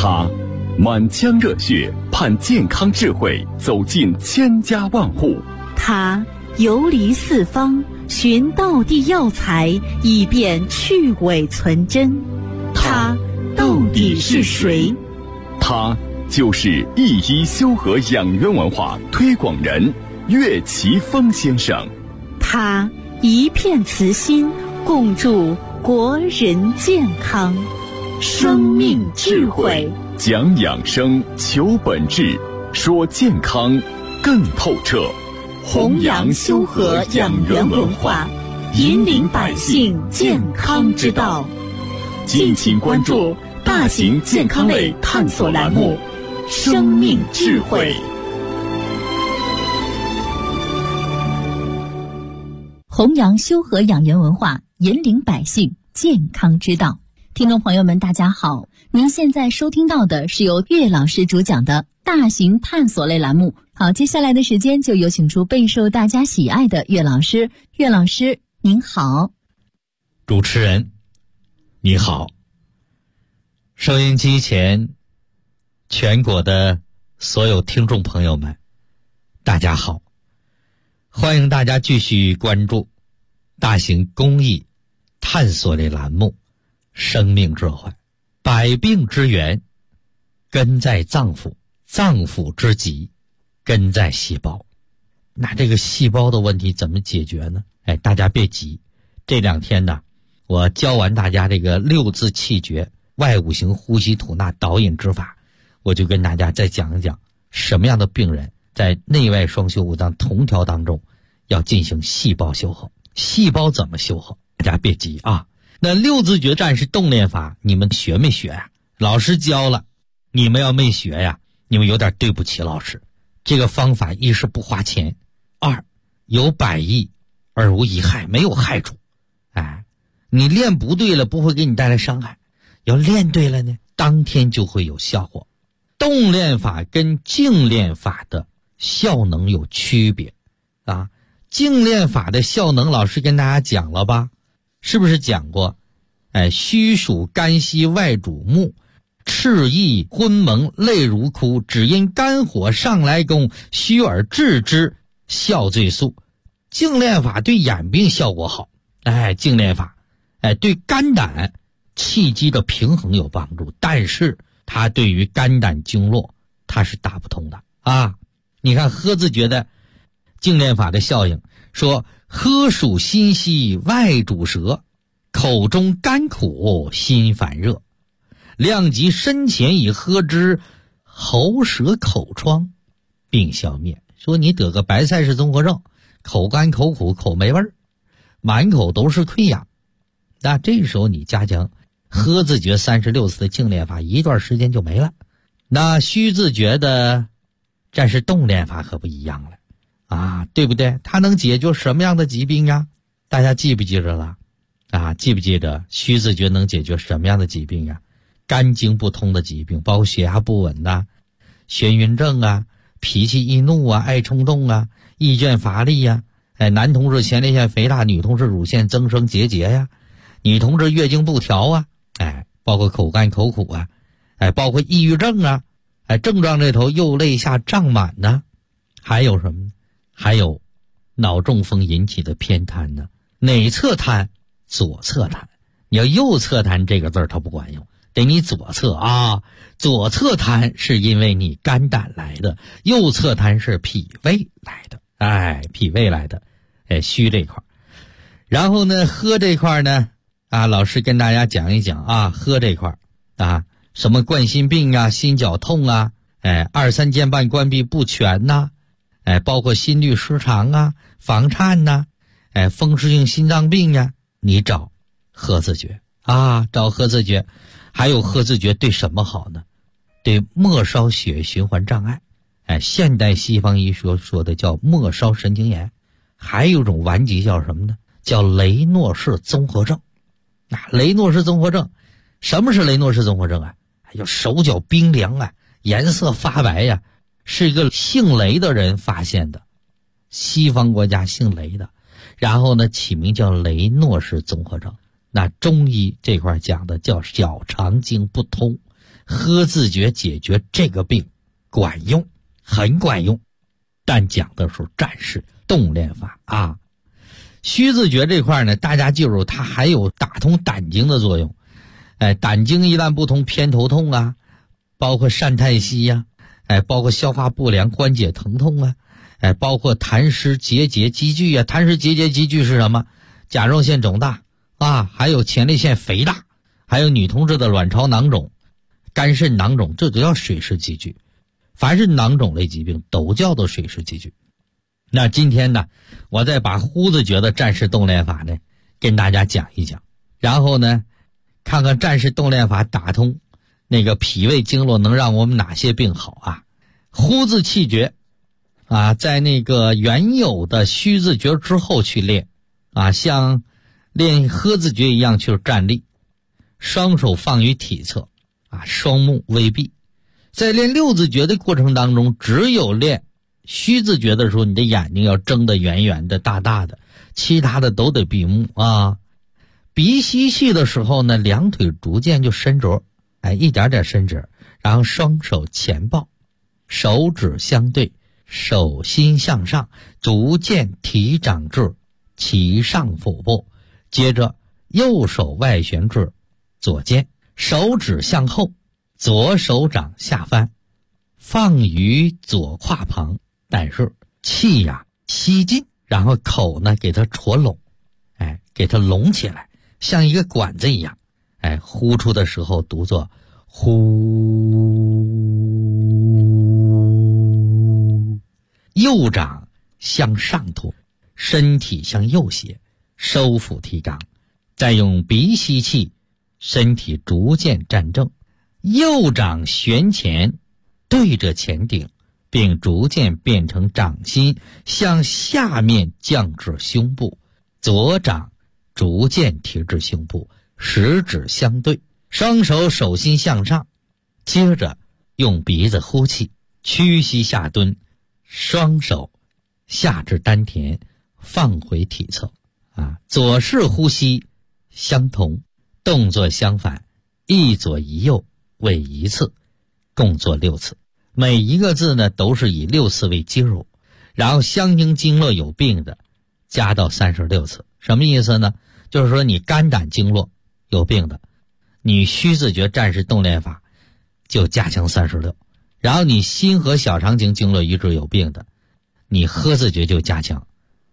他满腔热血盼健康智慧走进千家万户， 他游离四方寻道地药材，以便去伪存真。他到底是谁？ 他就是一一修和养元文化推广人岳奇峰先生。 他一片慈心，共筑国人健康。生命智慧， 讲养生，求本质，说健康更透彻。 弘扬修和养元文化，引领百姓健康之道。敬请关注大型健康类探索栏目《生命智慧》。 弘扬修和养元文化，引领百姓健康之道。听众朋友们大家好，您现在收听到的是由岳老师主讲的大型探索类栏目。好，接下来的时间就有请出备受大家喜爱的岳老师。岳老师您好。 主持人你好，收音机前全国的所有听众朋友们大家好，欢迎大家继续关注大型公益探索类栏目生命智慧。百病之源根在脏腑，脏腑之疾根在细胞。那这个细胞的问题怎么解决呢？大家别急，这两天呢，我教完大家这个六字气诀外五行呼吸吐纳导引之法，我就跟大家再讲一讲什么样的病人在内外双修五脏同调当中要进行细胞修好。细胞怎么修好？大家别急啊。那六字诀战士动练法你们学没学呀？老师教了，你们要没学呀，你们有点对不起老师。这个方法一是不花钱，二有百益而无一害，没有害处。你练不对了不会给你带来伤害，要练对了呢，当天就会有效果。动练法跟静练法的效能有区别啊。静练法的效能老师跟大家讲了吧，是不是讲过？虚属肝息，外主目，赤意昏蒙，泪如哭，只因肝火上来攻，虚而治之，效最速。静练法对眼病效果好，静练法对肝胆气机的平衡有帮助，但是它对于肝胆经络它是打不通的啊。你看喝字诀的静练法的效应，说喝属心息，外主舌，口中甘苦，心烦热，量及身前以喝之，喉舌口疮并消灭。说你得个白菜氏综合症，口干口苦口没味儿，满口都是溃疡，那这时候你加强喝字诀36次的静练法，一段时间就没了。那虚字诀的战士动练法可不一样了啊，对不对？它能解决什么样的疾病呀？大家记不记着了啊？记不记得虚字诀能解决什么样的疾病呀？肝经不通的疾病，包括血压不稳呐、眩晕症啊、脾气易怒啊、爱冲动啊、易倦乏力呀、男同志前列腺肥大，女同志乳腺增生结节呀、女同志月经不调啊，包括口干口苦啊，包括抑郁症啊，症状这头右肋下胀满呢，还有什么呢？还有脑中风引起的偏瘫呢。哪侧瘫？左侧瘫。你要右侧瘫这个字它不管用，得你左侧啊。左侧瘫是因为你肝胆来的，右侧瘫是脾胃来的，脾胃来的，虚这块。然后呢，喝这块呢，老师跟大家讲一讲啊，喝这块什么冠心病啊、心绞痛啊、二三间瓣关闭不全呐、包括心律失常啊、房颤呐、风湿性心脏病呀，你找喝字诀啊，找喝字诀。还有喝字诀对什么好呢？对末梢血液循环障碍，现代西方医学说的叫末梢神经炎。还有一种顽疾叫什么呢？叫雷诺氏综合症。雷诺氏综合症，什么是雷诺氏综合症啊？就手脚冰凉啊，颜色发白呀，是一个姓雷的人发现的，西方国家姓雷的，然后呢起名叫雷诺氏综合症。那中医这块讲的叫小肠经不通， 喝自觉解决这个病管用，很管用，但讲的是战士动练法啊。虚自觉这块呢，大家记住它还有打通胆经的作用。胆经一旦不通，偏头痛啊，包括疝太息呀，包括消化不良、关节疼痛啊，包括痰湿结节积聚啊。痰湿结节积聚是什么？甲状腺肿大啊，还有前列腺肥大，还有女同志的卵巢囊肿、肝肾囊肿，这都叫水湿积聚。凡是囊肿类疾病都叫做水湿积聚。那今天呢，我再把呼自觉的战士动练法呢跟大家讲一讲，然后呢看看战士动练法打通那个脾胃经络能让我们哪些病好啊。呼自气绝啊，在那个原有的虚自觉之后去练啊，像练喝自觉一样去站立，双手放于体侧啊，双目微闭。在练六自觉的过程当中，只有练虚自觉的时候，你的眼睛要睁得圆圆的大大的，其他的都得闭目啊。鼻吸气的时候呢，两腿逐渐就伸直，一点点伸直，然后双手前抱，手指相对，手心向上，逐渐提掌至其上腹部，接着右手外旋至左肩，手指向后，左手掌下翻，放于左胯旁，但是气呀吸进，然后口呢给它戳拢，给它拢起来，像一个管子一样，呼出的时候读作呼。右掌向上托，身体向右斜，收腹提肛，再用鼻吸气，身体逐渐站正，右掌旋前对着前顶，并逐渐变成掌心向下面降至胸部，左掌逐渐提至胸部，食指相对，双手手心向上，接着用鼻子呼气，屈膝下蹲，双手下至丹田，放回体侧左式呼吸相同，动作相反，一左一右为一次，共做6次。每一个字呢都是以6次为基数，然后相应经络有病的加到36次。什么意思呢？就是说你肝胆经络有病的，你虚自觉战士动练法就加强36，然后你心和小肠经经络一致有病的，你喝自觉就加强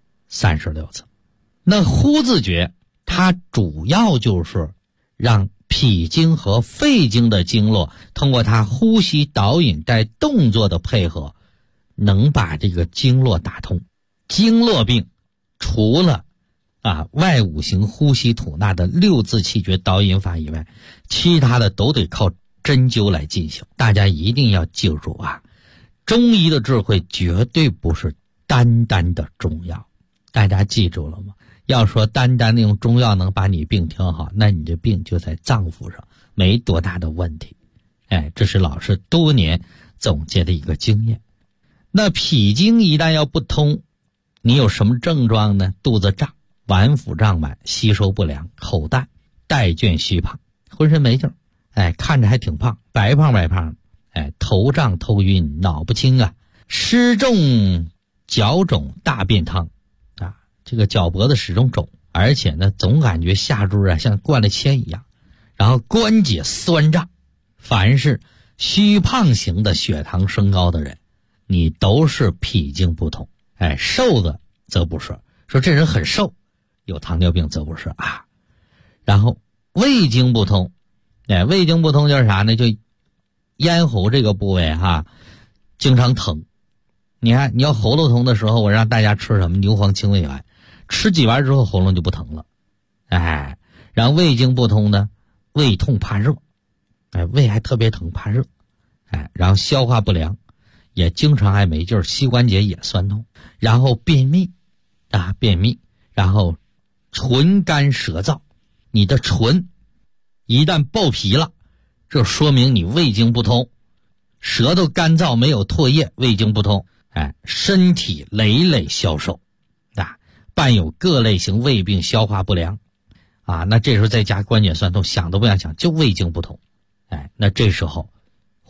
36次。那呼自觉它主要就是让脾经和肺经的经络通过它呼吸导引带动作的配合，能把这个经络打通。经络病除了外五行呼吸吐纳的6字气绝导引法以外，其他的都得靠针灸来进行。大家一定要记住中医的智慧绝对不是单单的中药，大家记住了吗？要说单单的用中药能把你病调好，那你这病就在脏腑上，没多大的问题。这是老师多年总结的一个经验。那脾经一旦要不通，你有什么症状呢？肚子胀，脘腹胀满，吸收不良，口淡，带倦虚胖，浑身没劲儿，看着还挺胖，白胖白胖，头胀头晕，脑不清湿重，脚肿，大便烫这个脚脖子始终肿，而且呢总感觉下肢像灌了铅一样，然后关节酸胀。凡是虚胖型的血糖升高的人，你都是脾经不通。瘦子则不是，说这人很瘦，有糖尿病则不是然后胃经不通，胃经不通就是啥呢？就咽喉这个部位经常疼。你看你要喉咙疼的时候，我让大家吃什么牛黄清胃丸，吃几丸之后喉咙就不疼了。然后胃经不通呢，胃痛怕热，胃还特别疼怕热，然后消化不良，也经常还没劲儿，膝关节也酸痛，然后便秘然后唇干舌燥，你的唇一旦爆皮了，这说明你胃经不通，舌头干燥没有唾液，胃经不通，身体累累消瘦伴有各类型胃病，消化不良那这时候再加关节酸痛，想都不想想，就胃经不通。那这时候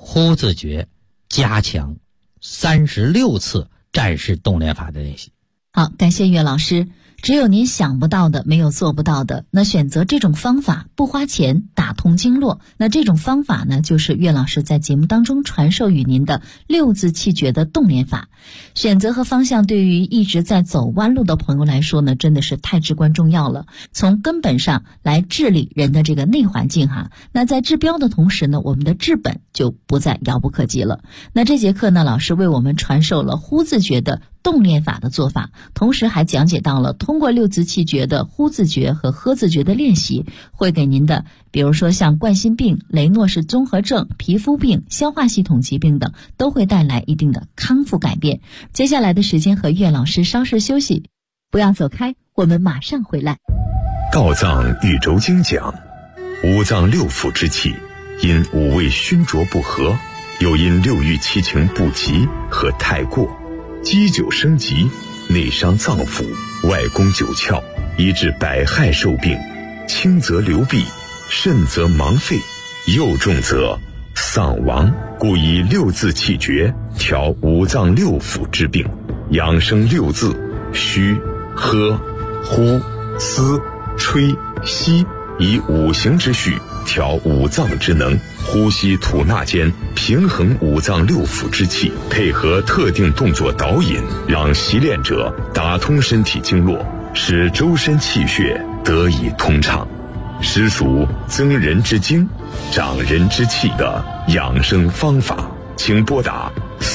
呼字诀加强36次战士动练法的练习。 好，感谢岳老师。只有您想不到的，没有做不到的。那选择这种方法不花钱，打通经络，那这种方法呢，就是岳老师在节目当中传授与您的6字气诀的动练法。选择和方向对于一直在走弯路的朋友来说呢，真的是太至关重要了。从根本上来治理人的这个内环境哈。那在治标的同时呢，我们的治本就不再遥不可及了。那这节课呢，老师为我们传授了呼字诀的动练法的做法，同时还讲解到了通过6字气诀的呼字诀和喝字诀的练习，会给您的比如说像冠心病、雷诺氏综合症、皮肤病、消化系统疾病等，都会带来一定的康复改变。接下来的时间和岳老师稍事休息，不要走开，我们马上回来。 道藏豫州经讲，五脏六腑之气因五味熏灼不和，又因六欲七情不及和太过，积久生疾，内伤脏腑，外攻九窍，以致百害受病，轻则流弊，甚则盲废，又重则丧亡。故以6字气诀调五脏六腑之病，养生6字：虚、喝、呼、思、吹、吸，以五行之序调五脏之能，呼吸吐纳间平衡五脏六腑之气，配合特定动作导引，让习练者打通身体经络，使周身气血得以通畅，实属增人之精，长人之气的养生方法。请拨打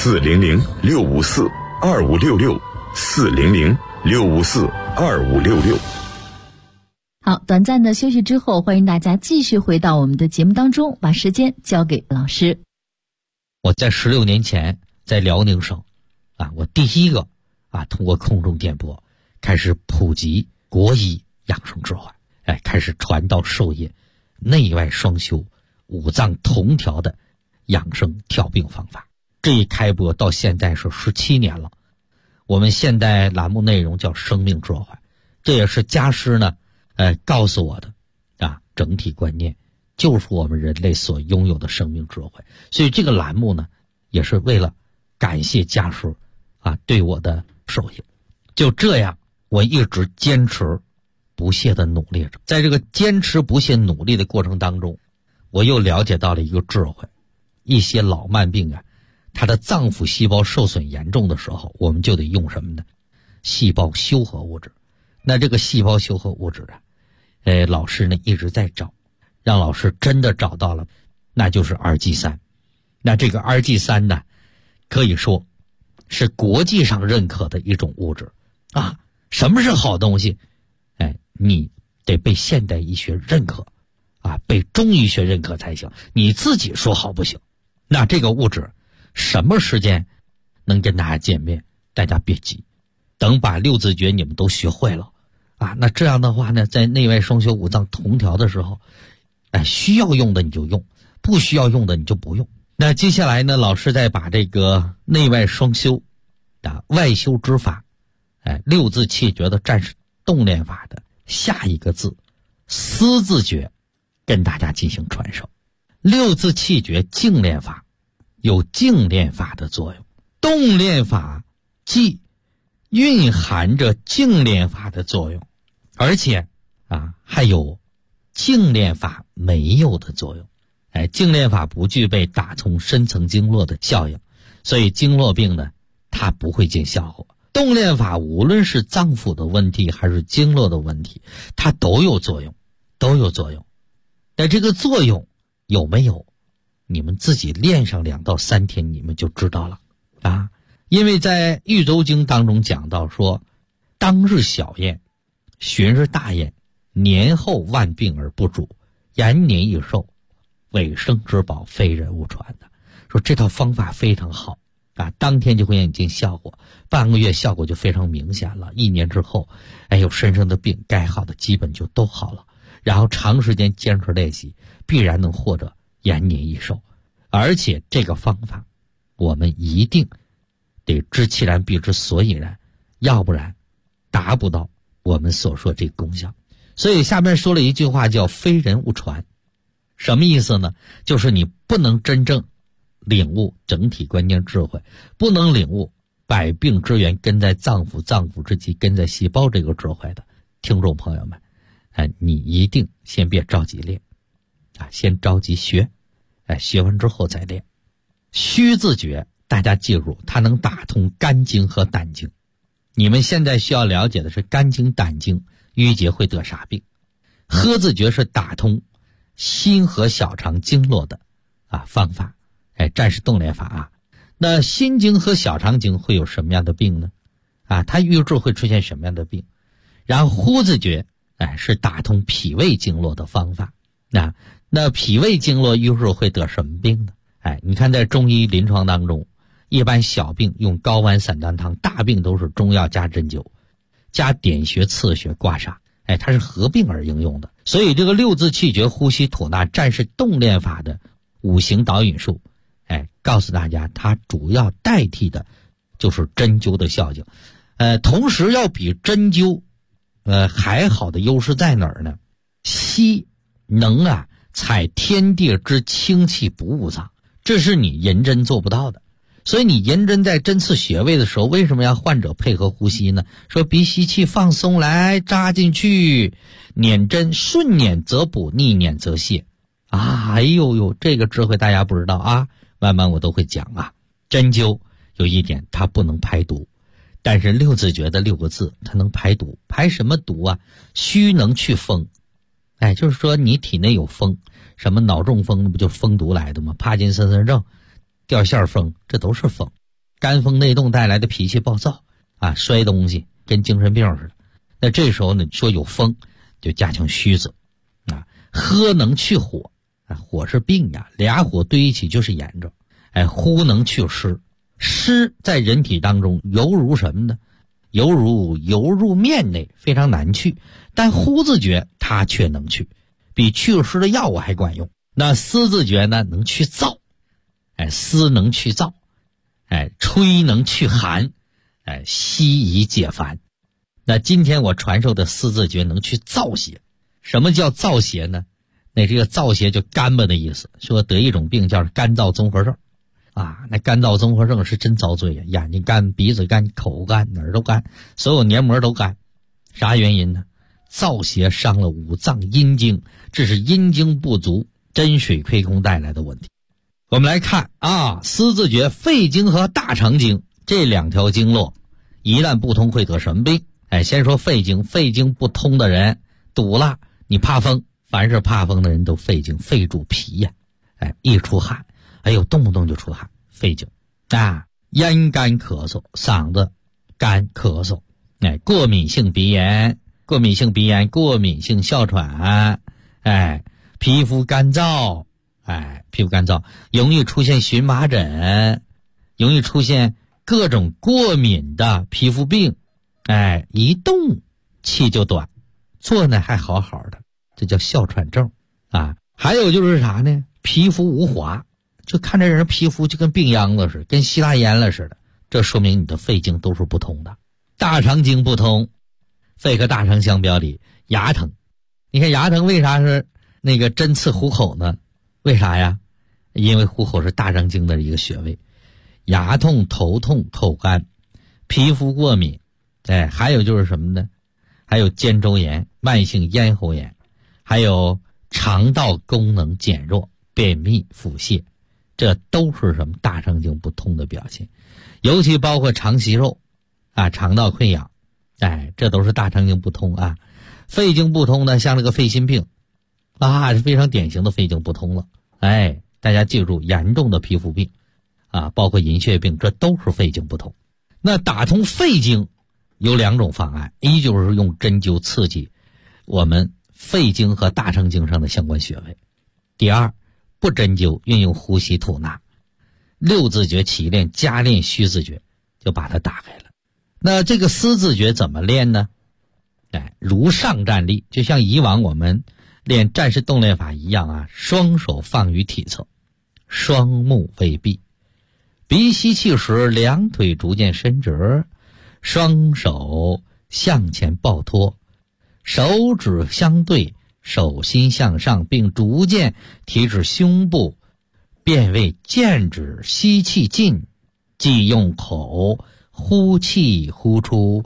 400-654-2566 400-654-2566。 好，短暂的休息之后，欢迎大家继续回到我们的节目当中，把时间交给老师。 我在16年前在辽宁省我第一个通过空中电波开始普及国医养生智慧，开始传道授业，内外双修、五脏同调的养生调病方法。这一开播到现在是17年了。我们现在栏目内容叫生命智慧，这也是家师呢告诉我的整体观念，就是我们人类所拥有的生命智慧。所以这个栏目呢，也是为了感谢家师对我的授业。就这样，我一直坚持不懈的努力着。在这个坚持不懈努力的过程当中，我又了解到了一个智慧。一些老慢病它的脏腑细胞受损严重的时候，我们就得用什么呢？细胞修合物质。那这个细胞修合物质老师呢一直在找，让老师真的找到了，那就是 RG3。那这个 RG3 呢，可以说是国际上认可的一种物质什么是好东西？你得被现代医学认可被中医学认可才行，你自己说好不行。那这个物质什么时间能跟大家见面？大家别急，等把6字诀你们都学会了那这样的话呢，在内外双修五脏同调的时候，需要用的你就用，不需要用的你就不用。那接下来呢，老师再把这个内外双修外修之法6字气诀的战士动练法的下一个字思字诀跟大家进行传授。6字气诀静练法有静练法的作用，动练法既蕴含着静练法的作用，而且还有静练法没有的作用。静练法不具备打通深层经络的效应，所以经络病呢它不会见效果。动练法无论是脏腑的问题还是经络的问题，它都有作用，但这个作用有没有，你们自己练上2到3天你们就知道了因为在豫州经当中讲到说，当日小宴，旬日大宴，年后万病而不主，延年益寿，尾生之宝，非人勿传的。说这套方法非常好当天就会眼见效果，半个月效果就非常明显了，1年之后有身上的病该好的基本就都好了，然后长时间坚持练习，必然能获得延年益寿。而且这个方法我们一定得知其然必知所以然，要不然达不到我们所说这个功效。所以下面说了一句话叫非人勿传。什么意思呢？就是你不能真正领悟整体关键智慧，不能领悟百病之源根在脏腑，脏腑之基根在细胞这个智慧的听众朋友们，你一定先别着急练先着急学，学完之后再练。虚字诀大家记住，它能打通肝经和胆经。你们现在需要了解的是肝经胆经淤结会得啥病。呵字诀是打通心和小肠经络的方法，战士动练法那心经和小肠经会有什么样的病呢？它瘀滞会出现什么样的病？然后呼字诀是打通脾胃经络的方法。那脾胃经络瘀滞会得什么病呢？你看在中医临床当中，一般小病用睾丸散丹汤，大病都是中药加针灸加点穴刺穴刮痧，它是合并而应用的。所以这个六字气诀呼吸吐纳战士动练法的五行导引术，告诉大家它主要代替的就是针灸的效应。同时要比针灸还好的优势在哪儿呢？吸能采天地之清气补五脏，这是你银针做不到的。所以你银针在针刺穴位的时候，为什么要患者配合呼吸呢？说鼻吸气放松来扎进去，捻针顺捻则补，逆捻则泻这个智慧大家不知道慢慢我都会讲针灸有一点它不能排毒，但是六字诀的6个字它能排毒。排什么毒虚能去风，就是说你体内有风，什么脑中风不就风毒来的吗？帕金森氏症、掉线风，这都是风。肝风内动带来的脾气暴躁摔东西跟精神病似的。那这时候呢，说有风就加强虚字喝能去火，火是病俩火堆一起就是炎症。呼能去湿，湿在人体当中犹如什么呢？犹如油入面内，非常难去。但呼字诀它却能去，比祛湿的药物还管用。那思字诀呢，能去燥，思能去燥，吹能去寒，息以解烦。那今天我传授的思字诀能去燥邪。什么叫燥邪呢？那这个燥邪就干巴的意思，说得一种病叫干燥综合症那干燥综合症是真遭罪眼睛干、鼻子干、口干、哪儿都干，所有黏膜都干。啥原因呢？燥邪伤了五脏阴经，这是阴经不足、真水亏空带来的问题。我们来看思字诀肺经和大肠经这2条经络一旦不通会得什么病？先说肺经，肺经不通的人堵了，你怕风，凡是怕风的人都肺经，肺主脾一出汗动不动就出汗，肺经咽干咳嗽，嗓子干咳嗽，过敏性鼻炎、过敏性哮喘，皮肤干燥，容易出现荨麻疹，容易出现各种过敏的皮肤病，一动气就短，坐呢还好好的，这叫哮喘症还有就是啥呢？皮肤无华，就看这人皮肤就跟病秧子似的，跟希腊烟了似的，这说明你的肺经都是不通的。大肠经不通，肺和大肠相表里，牙疼。你看牙疼为啥是那个针刺虎口呢？为啥呀？因为虎口是大肠经的一个穴位。牙痛、头痛、口干、皮肤过敏，还有就是什么呢？还有肩周炎、慢性咽喉炎，还有肠道功能减弱、便秘、腹泻，这都是什么大肠经不通的表现。尤其包括肠息肉肠道溃疡，这都是大肠经不通肺经不通呢，像这个肺心病是非常典型的肺经不通了。大家记住，严重的皮肤病包括银屑病，这都是肺经不通。那打通肺经有2种方案，一就是用针灸刺激我们肺经和大肠经上的相关穴位，第二不针灸，运用呼吸吐纳6字诀起练加练虚字诀，就把它打开了。那这个思字诀怎么练呢？如上站立，就像以往我们练战士动练法一样双手放于体侧，双目微闭，鼻吸气时2腿逐渐伸直，双手向前抱托，手指相对，手心向上，并逐渐提至胸部， 便为见止吸气进，即用口呼气呼出，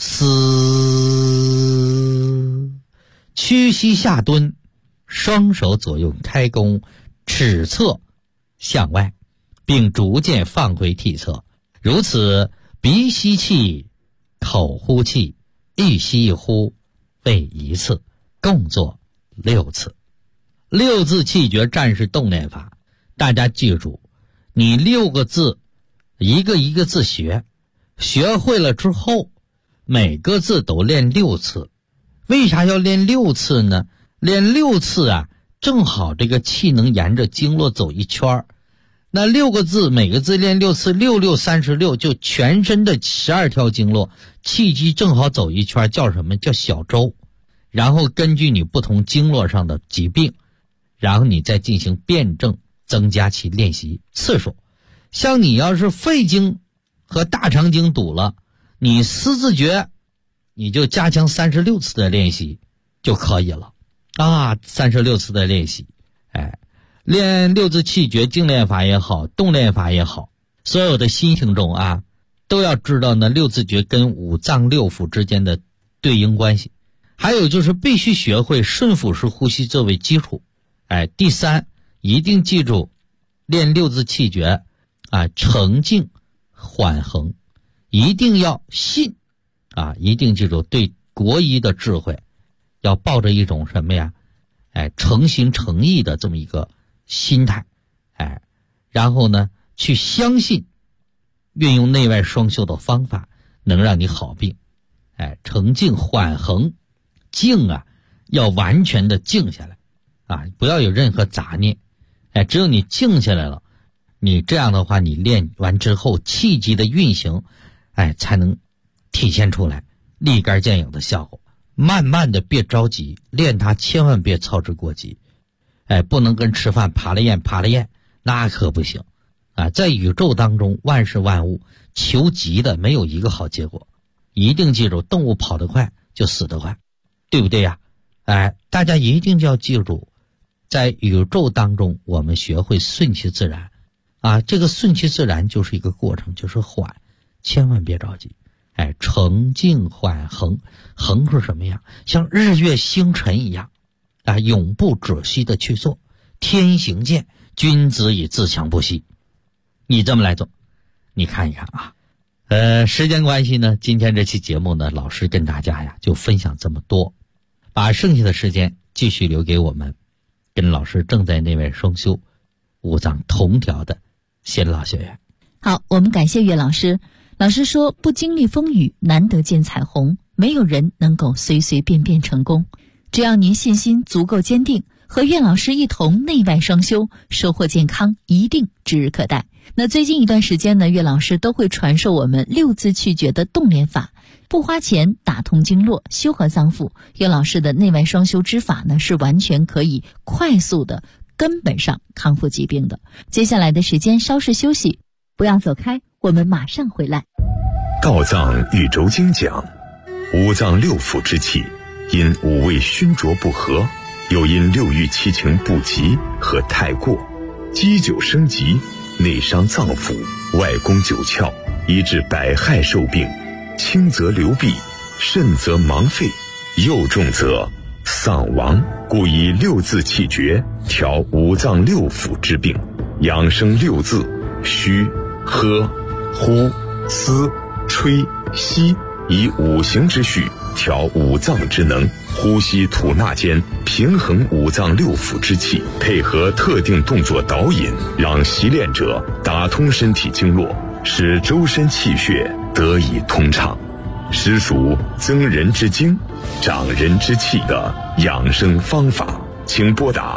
嘶。屈膝下蹲，双手左右开弓，尺侧向外，并逐渐放回体侧。如此鼻吸气，口呼气，一吸一呼为一次，共做6次。6字气诀战士动练法，大家记住，你6个字一个一个字学会了之后，每个字都练6次。为啥要练6次呢？练6次啊，正好这个气能沿着经络走一圈。那6个字每个字练6次，6 6 36，就全身的12条经络气机正好走一圈，叫什么？叫小周。然后根据你不同经络上的疾病，然后你再进行辩证，增加其练习次数。像你要是肺经和大肠经堵了，你思字诀你就加强36次的练习就可以了啊，36次的练习。练6字气诀静练法也好，动练法也好，所有的新听众啊，都要知道呢6字诀跟五脏六腑之间的对应关系。还有就是必须学会顺腹式呼吸作为基础。第3，一定记住练6字气诀啊，沉静缓衡，一定要信啊，一定记住对国医的智慧要抱着一种什么呀？诚心诚意的这么一个心态，然后呢，去相信运用内外双修的方法能让你好病。沉静缓衡，静啊，要完全的静下来啊，不要有任何杂念。只有你静下来了，你这样的话，你练完之后气机的运行，才能体现出来立竿见影的效果。慢慢的，别着急，练它千万别操之过急。不能跟吃饭爬了咽，那可不行啊！在宇宙当中，万事万物求急的没有一个好结果。一定记住，动物跑得快就死得快，对不对呀？大家一定要记住，在宇宙当中，我们学会顺其自然啊！这个顺其自然就是一个过程，就是缓，千万别着急。沉静缓衡，衡是什么样？像日月星辰一样永不止息的去做。天行健，君子以自强不息。你这么来做，你看一看啊。时间关系呢，今天这期节目呢，老师跟大家呀就分享这么多，把剩下的时间继续留给我们跟老师正在内外双修五脏同调的先老学员。 好，我们感谢岳老师。老师说，不经历风雨，难得见彩虹，没有人能够随随便便成功。只要您信心足够坚定，和岳老师一同内外双修，收获健康一定指日可待。那最近一段时间呢，岳老师都会传授我们6字气诀的动练法，不花钱打通经络，修合脏腑。岳老师的内外双修之法呢，是完全可以快速的根本上康复疾病的。接下来的时间稍事休息，不要走开，我们马上回来。 道藏宇宙经讲，五脏六腑之气因五味熏灼不和，又因六欲七情不及和太过，积久生疾，内伤脏腑，外攻九窍，以致百害受病。轻则流弊，甚则盲废，又重则丧亡。故以6字气诀调五脏六腑之病，养生6字：虚、喝、呼、思、吹、吸，以五行之序调五脏之能，呼吸吐纳间平衡五脏六腑之气，配合特定动作导引，让习练者打通身体经络，使周身气血得以通畅，实属增人之精，长人之气的养生方法。请拨打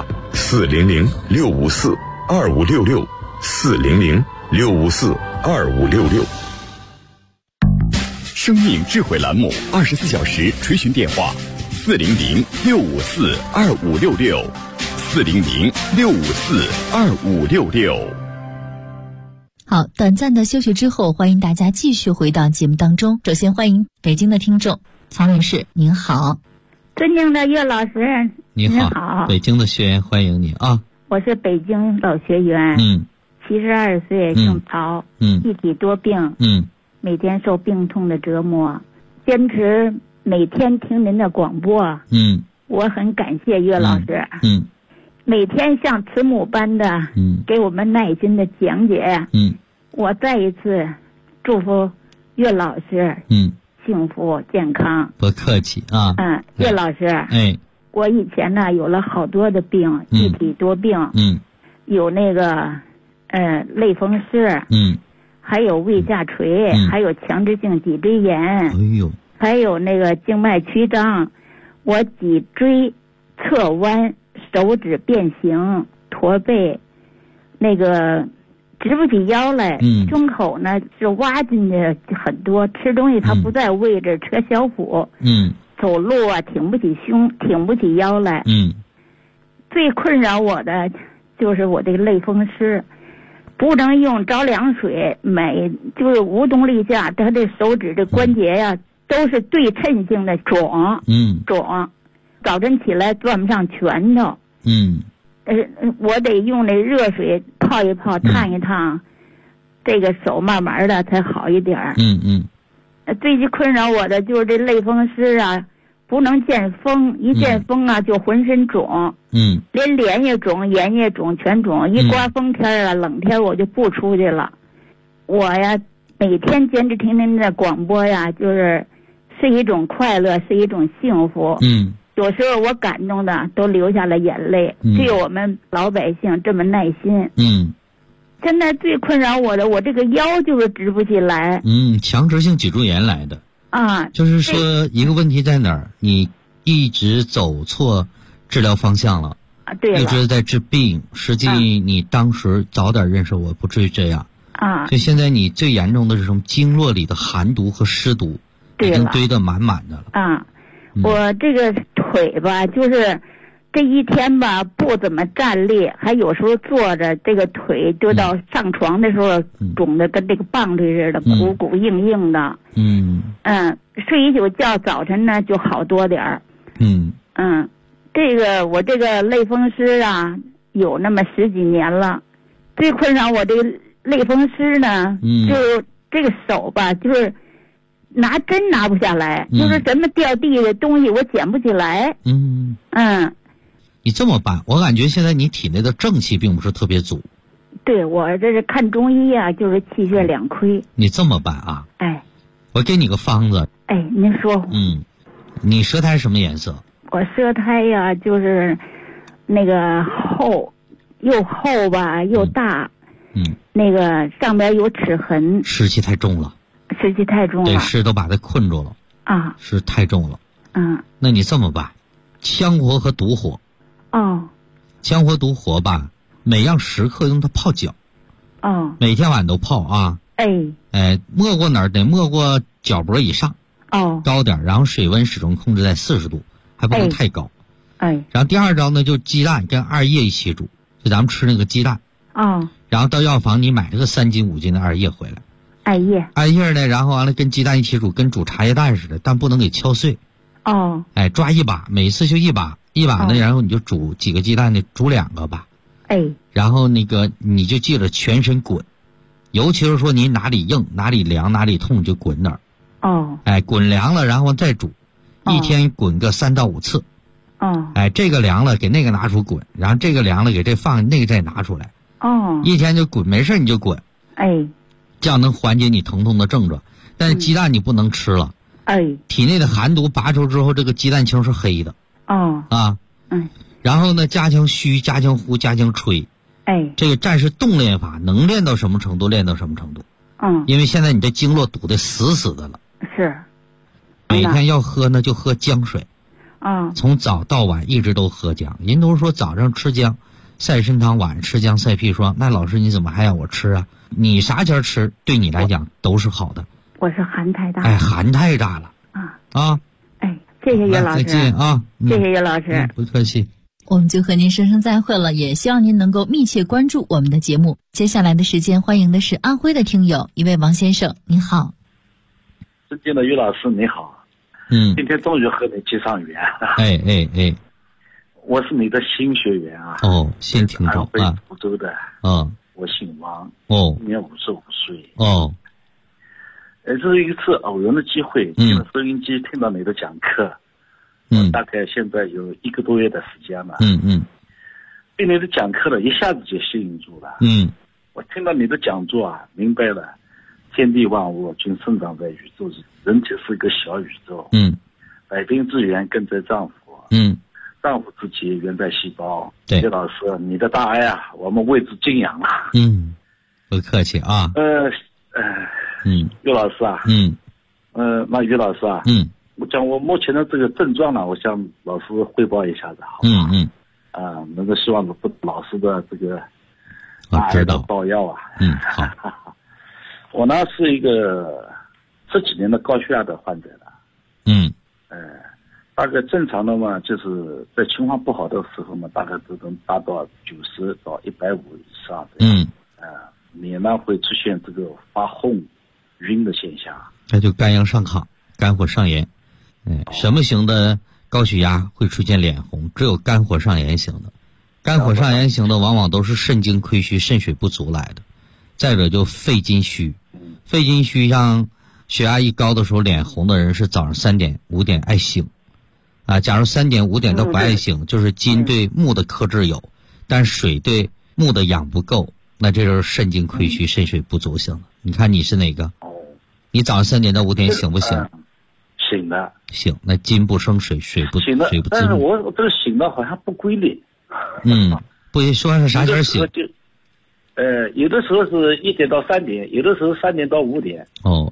400-654-2566 400-654-2566。 生命智慧栏目24小时垂询电话400-654-2566 400-654-2566。 好，短暂的休息之后，欢迎大家继续回到节目当中。首先欢迎北京的听众曹女士，您好。 尊敬的岳老师， 你好，北京的学员欢迎你啊。 我是北京老学员，72岁，姓曹，一体多病，每天受病痛的折磨，坚持每天听您的广播，我很感谢岳老师，每天像慈母般的，给我们耐心的讲解，我再一次祝福岳老师，幸福健康。 不客气啊。 岳老师，我以前呢有了好多的病，一体多病，有那个类风湿，还有胃下垂，还有强直性脊椎炎，还有那个静脉曲张，我脊椎侧弯，手指变形，驼背，那个直不起腰来，胸口呢是挖进去很多，吃东西它不在位置，扯小腹，走路啊挺不起胸，挺不起腰来，最困扰我的就是我这个类风湿，不能用着凉水，就是无动力下，他这手指这关节呀，都是对称性的肿，早晨起来攥不上拳头，我得用那热水泡一泡，烫一烫，这个手慢慢的才好一点。最困扰我的就是这类风湿啊，不能见风，一见风啊就浑身肿，连脸也肿，眼也肿，全肿。一刮风天啊，冷天我就不出去了。我呀，每天坚持听您的广播呀，是一种快乐，是一种幸福。有时候我感动的都流下了眼泪。只有我们老百姓这么耐心。现在最困扰我的，我这个腰就是直不起来。 强直性脊柱炎来的。就是说一个问题在哪儿？你一直走错治疗方向了。对了。一直在治病，实际你当时早点认识我，不至于这样。所以现在你最严重的是什么？经络里的寒毒和湿毒已经堆得满满的了。我这个腿吧，就是这一天吧不怎么站立，还有时候坐着，这个腿就到上床的时候肿的跟这个棒槌似的，鼓鼓硬硬的。睡一宿觉，早晨呢就好多点儿。这个我这个类风湿啊，有那么10几年了。最困扰我这个类风湿呢，就这个手吧，就是拿针拿不下来，就是什么掉地的东西我捡不起来。你这么办，我感觉现在你体内的正气并不是特别足。对，我这是看中医啊，就是气血两亏。你这么办啊？我给你个方子。您说。你舌苔什么颜色？我舌苔呀，就是那个厚，又厚吧，又大。那个上边有齿痕。湿气太重了。对，湿都把它困住了。是太重了。那你这么办，羌活和毒火。羌活毒火吧，每样10克用它泡脚。每天晚上都泡啊。没过哪儿得没过脚脖以上。高点，然后水温始终控制在40度，还不能太高。然后第二招呢，就鸡蛋跟2叶一起煮，就咱们吃那个鸡蛋。然后到药房你买这个3斤5斤的2叶回来。艾叶呢，然后完了跟鸡蛋一起煮，跟煮茶叶蛋似的，但不能给敲碎。抓一把，每次就一把呢，然后你就煮几个鸡蛋呢，煮2个吧。然后那个你就记着全身滚，尤其是说你哪里硬哪里凉哪里痛就滚哪儿。滚凉了然后再煮，一天滚个3到5次。这个凉了给那个拿出滚，然后这个凉了给这放那个再拿出来。一天就滚，没事你就滚。这样能缓解你疼痛的症状。但是鸡蛋你不能吃了。体内的寒毒拔出之后，这个鸡蛋清是黑的。然后呢，加强虚，加强呼，加强吹。这个战士动练法能练到什么程度练到什么程度。因为现在你这经络堵得死死的了。每天要喝呢就喝姜水。从早到晚一直都喝姜。人都说早上吃姜晒参汤，晚上吃姜晒砒霜。那老师你怎么还让我吃啊？你啥前吃对你来讲都是好的。我是寒太大。寒太大了。谢谢岳老师。再见啊。谢谢岳老师。不客气。 我们就和您说声再会了，也希望您能够密切关注我们的节目。接下来的时间，欢迎的是安徽的听友，一位王先生，您好。 尊敬的于老师，你好。今天终于和你结上缘。 我是你的新学员啊。 哦，新听众啊。 福州的。 嗯。 我姓王。 哦。 今年55岁。 哦。 这是一次偶然的机会，听了收音机，听到你的讲课。大概现在有1个多月的时间了。被你的讲课了，一下子就吸引住了。我听到你的讲座啊，明白了，天地万物均生长在宇宙，人体是一个小宇宙。百病之源根在脏腑。脏腑之结源在细胞。对，岳老师，你的大爱啊，我们为之敬仰啊。 不客气啊。 岳老师啊。那岳老师啊。我讲我目前的这个症状呢，我向老师汇报一下子，好吧？能够希望老师的这个知道报药啊。 好。 我呢是一个这几年的高血压的患者了。大概正常的嘛，就是在情况不好的时候嘛，大概都能达到90到150以上的。脸呢会出现这个发红、晕的现象。 那就肝阳上亢、肝火上炎。什么型的高血压会出现脸红？只有肝火上炎型的。肝火上炎型的往往都是肾精亏虚、肾水不足来的。再者就肺金虚。肺金虚像血压一高的时候脸红的人是早上3点、5点爱醒。假如3点、5点都不爱醒，就是金对木的克制有，但水对木的养不够，那这就是肾精亏虚、肾水不足型的。你看你是哪个？你早上3点到5点醒不醒？ 醒的。 醒，那金不生水，水不醒的。 水不但是我这个醒的好像不规律。 不说是啥时候醒？ 有的时候是1点到3点，有的时候3点到5点。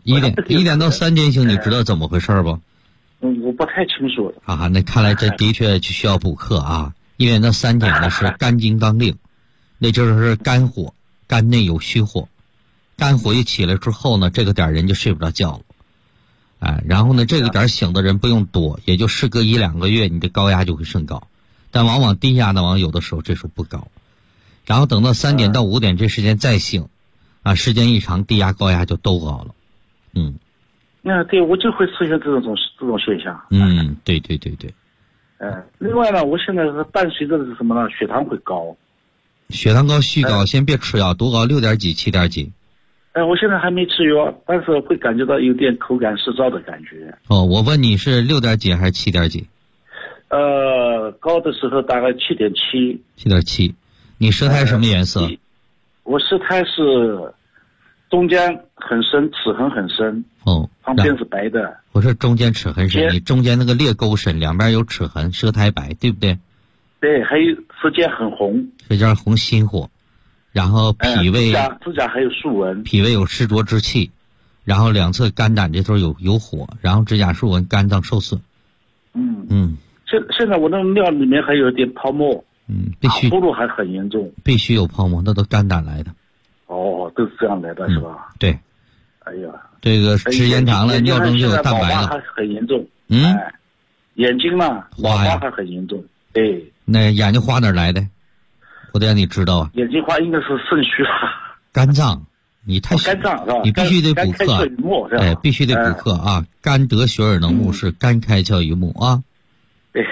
1点到3点醒，你知道怎么回事不？ 我不太清楚。 那看来这的确就需要补课啊。1点到3点呢是肝经刚令，那就是肝火，肝内有虚火，肝火一起来之后呢，这个点人就睡不着觉了。然后呢，这个点醒的人不用多，也就事隔1-2个月，你的高压就会升高。但往往低压呢，有的时候这时候不高。然后等到3点到5点这时间再醒，时间一长，低压高压就都高了。 对，我就会出现这种现象。 对。 另外呢，我现在是伴随着是什么呢？血糖会高。 血糖高虚高，先别吃药，多高6点几、7点几。 我现在还没吃药，但是会感觉到有点口干舌燥的感觉。 我问你是6点几还是7点几？ 高的时候大概7.7。 7.7，你舌苔什么颜色？ 我舌苔是中间很深，齿痕很深。旁边是白的。 我说中间齿痕深，你中间那个裂沟深，两边有齿痕，舌苔白，对不对？ 对，还有舌尖很红。 舌尖红，心火。然后脾胃， 指甲还有竖纹， 脾胃有湿浊之气，然后两侧肝胆这头有火，然后指甲竖纹，肝脏受损。 现在我的尿里面还有点泡沫。 必须。 呼噜还很严重。 必须有泡沫，那都肝胆来的。 都是这样来的是吧？ 对。 哎呀， 这个时间长了，尿中就有蛋白了。 还很严重。眼睛呢， 花还很严重。对。 那眼睛花哪来的？我得让你知道啊。 眼睛花应该是肾虚了。 肝脏，你太肝脏是吧？ 你必须得补课。必须得补课啊！肝得血而能木，是肝开窍于目啊。 对。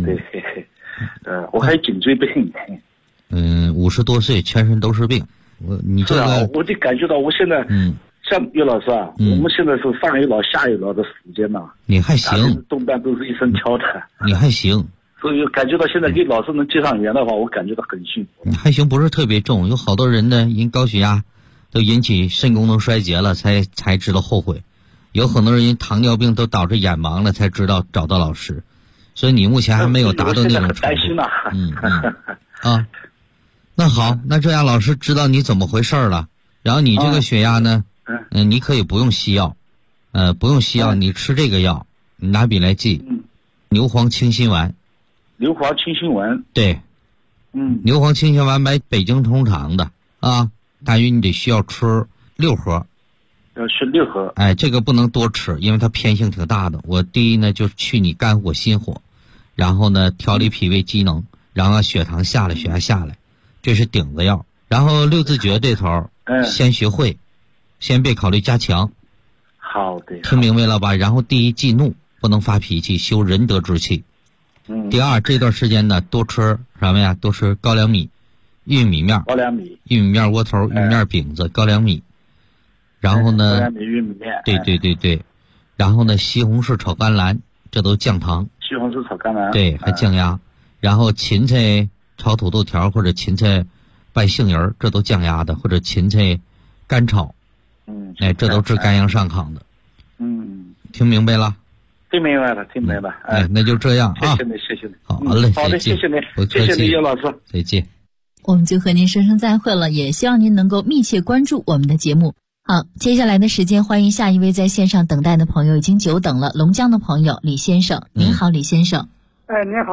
我还有颈椎病。 50多岁全身都是病，你这个我就感觉到我现在像岳老师啊，我们现在是上有老下有老的时间呐。 你还行， 动弹都是一身挑的。 你还行， 所以感觉到现在跟老师能接上缘的话，我感觉到很幸福。 你还行，不是特别重，有好多人呢，因高血压都引起肾功能衰竭了，才知道后悔。有很多人因糖尿病都导致眼盲了，才知道找到老师。所以你目前还没有达到那种程度。 担心啊。那好，那这样老师知道你怎么回事了。然后你这个血压呢，你可以不用西药，不用西药，你吃这个药，你拿笔来记，牛黄清心丸。 牛黄清心丸。 对，牛黄清心丸买北京通厂的啊，大约你得需要吃6盒。 要吃6盒。 哎，这个不能多吃，因为它偏性挺大的。我第一呢，就去你肝火心火，然后呢调理脾胃机能，然后让血糖下来，血压下来。这是顶子药，然后6字诀这头，先学会，先别考虑加强。 好的， 听明白了吧？然后第一忌怒，不能发脾气，修仁德之气。 第二，这段时间呢，多吃什么呀？多吃高粱米、玉米面、玉米面窝头、玉米面饼子、高粱米。然后呢， 高粱米、玉米面。 对。然后呢，西红柿炒甘蓝，这都降糖。 西红柿炒甘蓝。 对，还降压。然后芹菜炒土豆条或者芹菜拌杏仁，这都降压的，或者芹菜干炒。这都治肝阳上亢的。听明白了？ 听明白了。 那就这样啊。 谢谢你。 好嘞， 好的，谢谢您，谢谢您，叶老师。 再见。 我们就和您说声再会了，也希望您能够密切关注我们的节目。好，接下来的时间，欢迎下一位在线上等待的朋友，已经久等了，龙江的朋友李先生。您好，李先生。 你好。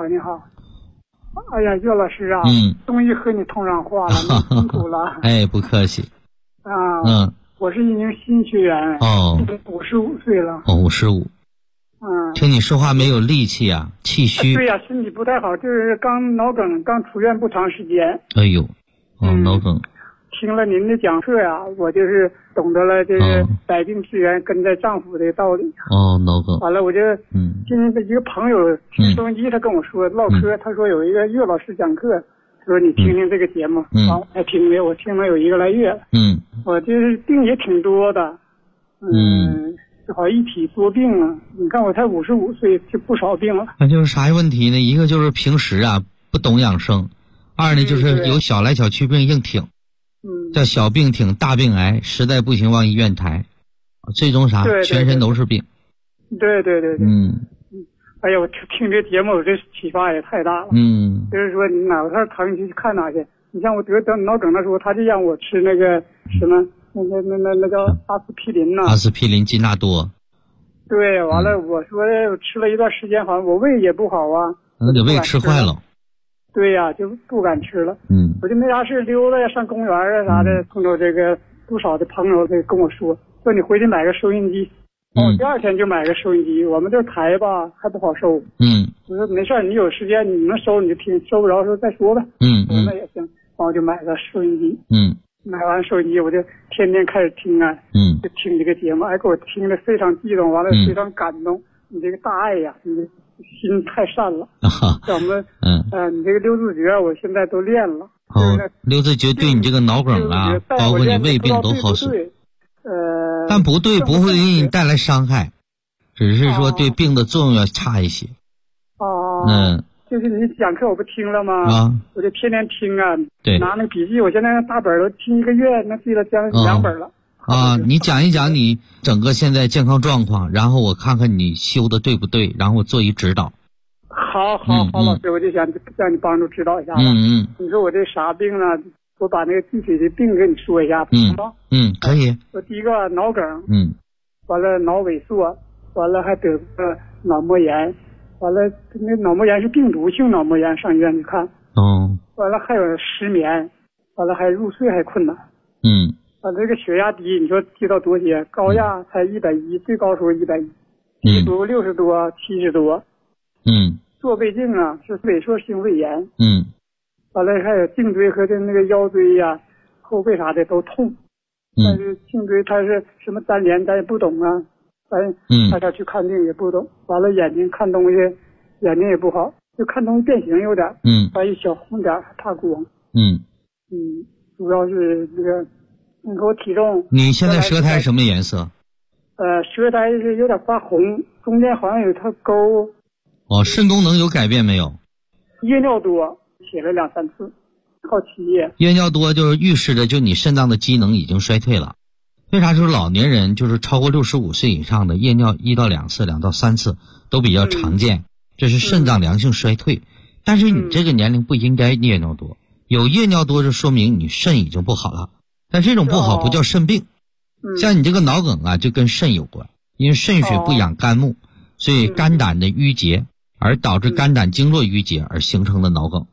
哎呀，岳老师啊，终于和你通上话了，你辛苦了。 不客气。 我是一名新学员。55岁了。 55。听你说话没有力气啊，气虚。 对呀，身体不太好，就是刚脑梗，刚出院不长时间。 哎呦，脑梗。 听了您的讲课呀，我就是懂得了这个百病之源根在脏腑的道理。 脑梗。 完了，我就今天一个朋友听收音机，他跟我说唠嗑，他说有一个岳老师讲课，他说你听听这个节目，我还听了，我听了有1个来月了。我就是病也挺多的，就好一体多病啊。你看我才55岁，就不少病了。 那就是啥问题呢？一个就是平时啊不懂养生，二呢就是有小来小去病硬挺。叫小病挺大病癌，实在不行往医院抬，最终啥？全身都是病。 对。哎呀，我听这节目，我这启发也太大了。就是说你哪个疼你就去看哪去。你像我得脑梗的时候，他就让我吃那个什么，那叫阿司匹林呐。 阿司匹林、金纳多。 对，完了我说我吃了一段时间，好像我胃也不好啊。 那得胃吃坏了。 对呀，就不敢吃了。我就没啥事溜达呀，上公园啊啥的，碰到这个不少的朋友跟我说你回去买个收音机。我第2天就买个收音机。我们这台吧还不好收。我说没事，你有时间你能收你就听，收不着的时候再说呗。那也行。我就买个收音机。买完收音机我就天天开始听啊。就听这个节目，给我听得非常激动，完了非常感动。你这个大爱呀，你心太善了。像我们你这个六字诀我现在都练了。 六字诀对你这个脑梗啊，包括你胃病都好使。但不对，不会给你带来伤害，只是说对病的作用要差一些。 就是你讲课我不听了吗？我就天天听啊。对。拿那笔记，我现在大本都听1个月，那记了将近2本了。 你讲一讲你整个现在健康状况，然后我看看你修的对不对，然后我做一指导。 好，老师，我就想让你帮助指导一下吧。你说我这啥病呢？我把那个具体的病跟你说一下，行吗？ 可以。 我第一个脑梗，完了脑萎缩，完了还得个脑膜炎，完了那脑膜炎是病毒性脑膜炎，上医院去看。完了还有失眠，完了还入睡还困难。完了这个血压低，你说低到多些？高压才110，最高时候110，低度60多、70多。做胃镜啊，是萎缩性胃炎。完了还有颈椎和那个腰椎呀、后背啥的都痛。但是颈椎它是什么粘连，咱也不懂啊。大家去看病也不懂。完了眼睛看东西，眼睛也不好，就看东西变形有点。还一小红点还怕光。主要是这个，你说我体重。 你现在舌苔什么颜色？ 舌苔是有点发红，中间好像有条沟。 肾功能有改变没有？ 夜尿多，写了2、3次，好奇夜。 夜尿多就是预示着就你肾脏的机能已经衰退了。为啥说老年人就是超过65岁以上的夜尿1到2次、2到3次都比较常见，这是肾脏良性衰退。但是你这个年龄不应该夜尿多，有夜尿多就说明你肾已经不好了。但这种不好不叫肾病，像你这个脑梗啊就跟肾有关，因为肾水不养肝木，所以肝胆的淤结而导致肝胆经络淤结而形成的脑梗。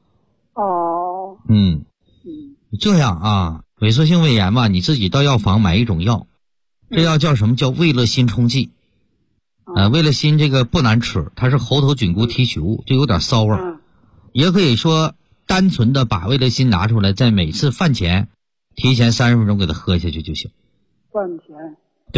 这样啊，萎缩性胃炎嘛，你自己到药房买一种药，这药叫什么？叫胃乐心冲剂。胃乐心这个不难吃，它是猴头菌菇提取物，就有点骚味。也可以说单纯的把胃乐心拿出来，在每次饭前提前30分钟给它喝下去就行。 饭前。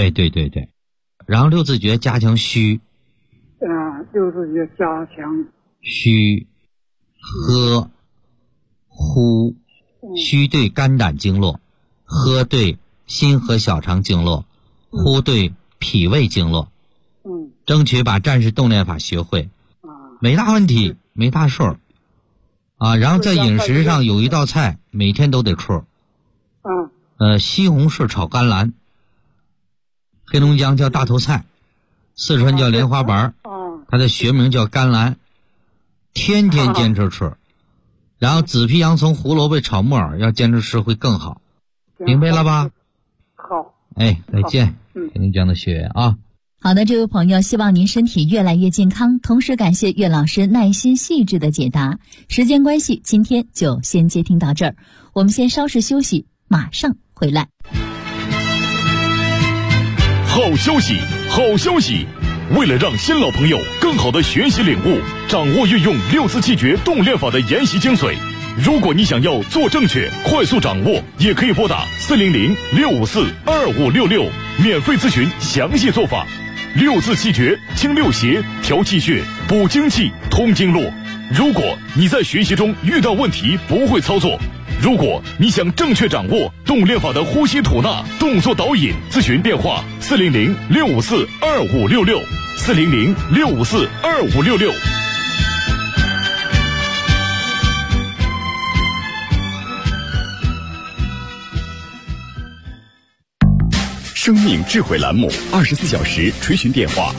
对。然后六字诀加强虚。 六字诀加强虚、喝、呼。虚对肝胆经络，喝对心和小肠经络，呼对脾胃经络。争取把战士动练法学会，没大问题，没大事儿啊。然后在饮食上有一道菜每天都得吃，西红柿炒甘蓝，黑龙江叫大头菜，四川叫莲花白，它的学名叫甘蓝，天天坚持吃。然后紫皮洋葱、胡萝卜炒木耳要坚持吃会更好，明白了吧？ 好。 哎，再见，黑龙江的学员啊。 好的，这位朋友，希望您身体越来越健康，同时感谢岳老师耐心细致的解答。时间关系，今天就先接听到这儿，我们先稍事休息，马上回来。 好消息，好消息！为了让新老朋友更好的学习领悟，掌握运用六字气诀动练法的研习精髓，如果你想要做正确、快速掌握，也可以拨打400-654-2566，免费咨询详细做法。六字气诀清六邪、调气血、补精气、通经络。如果你在学习中遇到问题不会操作，如果你想正确掌握动练法的呼吸吐纳、动作导引，咨询电话400-654-2566，400-654-2566。 生命智慧栏目24小时垂询电话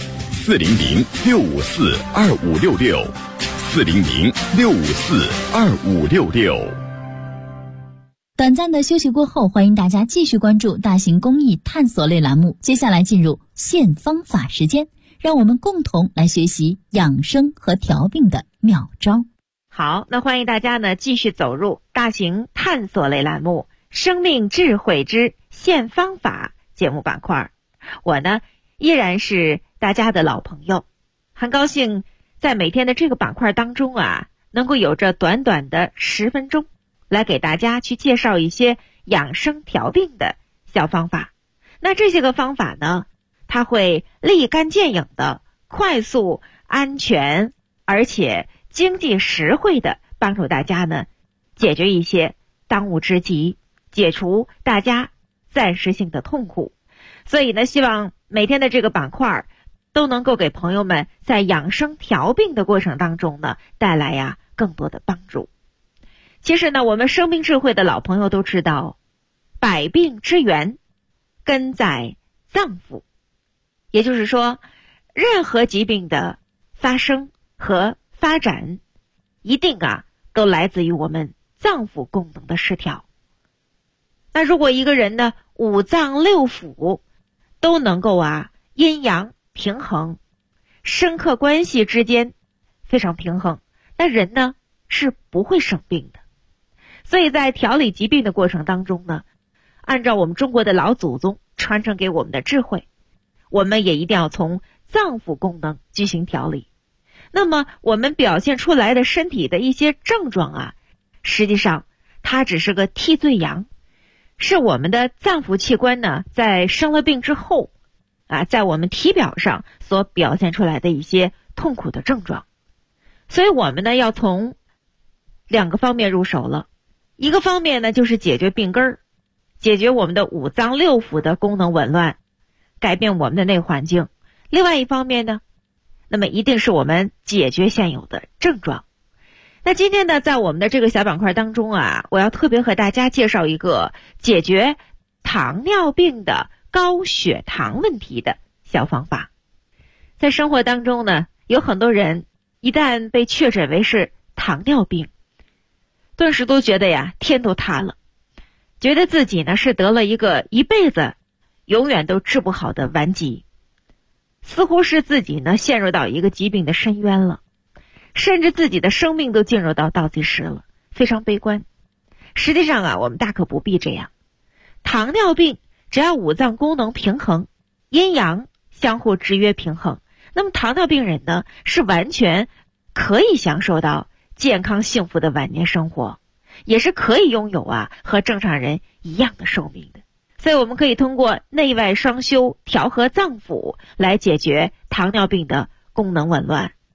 400-654-2566，400-654-2566。 短暂的休息过后，欢迎大家继续关注大型公益探索类栏目。接下来进入现方法时间，让我们共同来学习养生和调病的妙招。 好，那欢迎大家呢继续走入大型探索类栏目生命智慧之现方法节目板块。我呢依然是大家的老朋友，很高兴在每天的这个板块当中能够有着短短的10分钟来给大家去介绍一些养生调病的小方法。那这些个方法呢，它会立竿见影的、快速、安全，而且经济实惠的帮助大家呢解决一些当务之急，解除大家暂时性的痛苦。所以呢，希望每天的这个板块都能够给朋友们在养生调病的过程当中呢带来更多的帮助。其实呢，我们生命智慧的老朋友都知道，百病之源根在脏腑，也就是说，任何疾病的发生和发展，一定都来自于我们脏腑功能的失调。那如果一个人呢，五脏六腑都能够阴阳平衡，生克关系之间非常平衡，那人呢是不会生病的。所以在调理疾病的过程当中呢，按照我们中国的老祖宗传承给我们的智慧，我们也一定要从脏腑功能进行调理。那么我们表现出来的身体的一些症状实际上它只是个替罪羊，是我们的脏腑器官呢在生了病之后在我们体表上所表现出来的一些痛苦的症状。所以我们呢要从2个方面入手了。一个方面呢就是解决病根儿，解决我们的五脏六腑的功能紊乱，改变我们的内环境。另外一方面呢，那么一定是我们解决现有的症状。那今天呢，在我们的这个小板块当中我要特别和大家介绍一个解决糖尿病的高血糖问题的小方法。在生活当中呢，有很多人一旦被确诊为是糖尿病，顿时都觉得天都塌了，觉得自己呢是得了一个一辈子永远都治不好的顽疾，似乎是自己呢陷入到一个疾病的深渊了，甚至自己的生命都进入到倒计时了，非常悲观。实际上我们大可不必这样。糖尿病只要五脏功能平衡，阴阳相互制约平衡，那么糖尿病人呢是完全可以享受到健康幸福的晚年生活，也是可以拥有和正常人一样的寿命的。所以我们可以通过内外双修，调和脏腑来解决糖尿病的功能紊乱，